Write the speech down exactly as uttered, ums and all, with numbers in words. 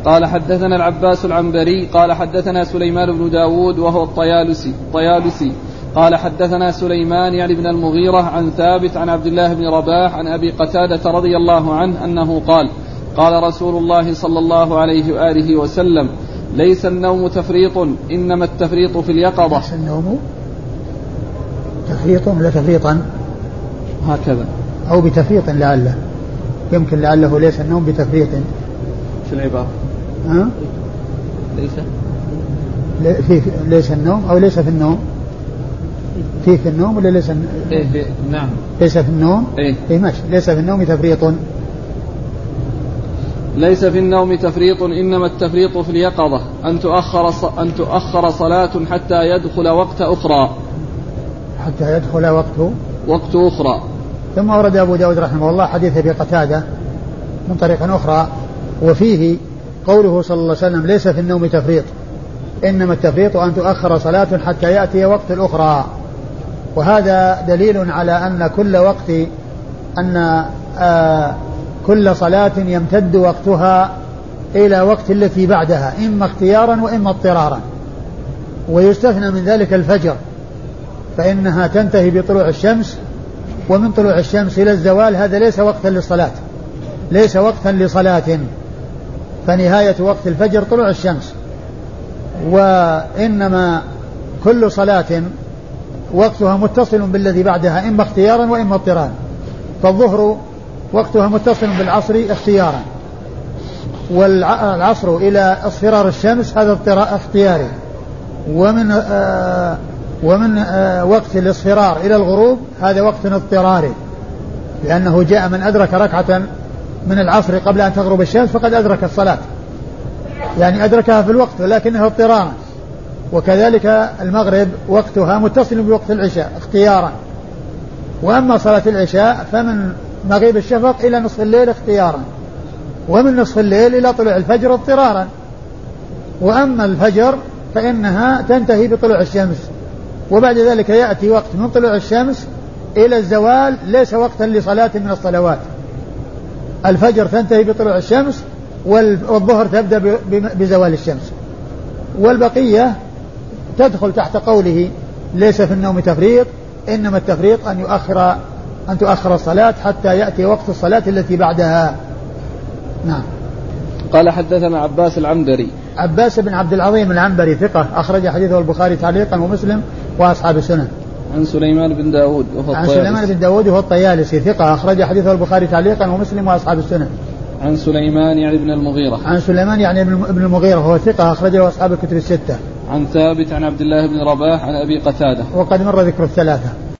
قال حدثنا العباس العنبري قال حدثنا سليمان بن داود وهو الطيالسي طيالسي قال حدثنا سليمان يعني بن المغيرة عن ثابت عن عبد الله بن رباح عن أبي قتادة رضي الله عنه أنه قال قال رسول الله صلى الله عليه وآله وسلم ليس النوم تفريط إنما التفريط في اليقظة. ليس النوم تفريط ولا تفريطا هكذا أو بتفريط لعله يمكن لعله ليس النوم بتفريط في العبارة ها؟ ليس في ليس النوم أو ليس في النوم في في النوم ولا ليس إيه في نعم ليس في النوم إيه إيه ماشي ليس في النوم تفريط ليس في النوم تفريط إنما التفريط في اليقظة أن تؤخر أن تؤخر صلاة حتى يدخل وقت أخرى حتى يدخل وقت وقت أخرى. ثم ورد أبو داود رحمه الله حديث أبي قتادة من طريق أخرى وفيه قوله صلى الله عليه وسلم ليس في النوم تفريط إنما التفريط أن تؤخر صلاة حتى يأتي وقت الأخرى. وهذا دليل على أن كل وقت أن آه كل صلاة يمتد وقتها إلى وقت التي بعدها إما اختيارا وإما اضطرارا. ويستثنى من ذلك الفجر فإنها تنتهي بطلوع الشمس ومن طلوع الشمس إلى الزوال هذا ليس وقتا للصلاة ليس وقتا لصلاة فنهاية وقت الفجر طلوع الشمس. وإنما كل صلاة وقتها متصل بالذي بعدها إما اختيارا وإما اضطرارا. فالظهر وقتها متصل بالعصر اختيارا والعصر إلى اصفرار الشمس هذا اختياري ومن آه ومن آه وقت الاصفرار إلى الغروب هذا وقت اضطراري لأنه جاء من أدرك ركعة من العصر قبل أن تغرب الشمس فقد أدرك الصلاة يعني أدركها في الوقت ولكنها اضطرارا. وكذلك المغرب وقتها متصل بوقت العشاء اختيارا. وأما صلاة العشاء فمن مغيب الشفق إلى نصف الليل اختيارا ومن نصف الليل إلى طلوع الفجر اضطرارا. وأما الفجر فإنها تنتهي بطلوع الشمس وبعد ذلك يأتي وقت من طلوع الشمس إلى الزوال ليس وقتا لصلاة من الصلوات. الفجر تنتهي بطلوع الشمس والظهر تبدأ بزوال الشمس والبقية تدخل تحت قوله ليس في النوم تفريط إنما التفريط أن يؤخر أن تؤخر الصلاة حتى يأتي وقت الصلاة التي بعدها. نعم. قال حدثنا عباس العنبري عباس بن عبد العظيم العنبري ثقة أخرج حديثه البخاري تعليقا ومسلم وأصحاب السنن. عن سليمان بن داود وهو عن سليمان بن داود وهو الطيالسي ثقة أخرج حديثه البخاري تعليقا ومسلم وأصحاب السنن. عن سليمان يعني ابن المغيرة عن سليمان يعني ابن المغيرة وهو ثقة أخرجه أصحاب الكتب الستة. عن ثابت عن عبد الله بن رباح عن أبي قتادة وقد مر ذكر الثلاثة.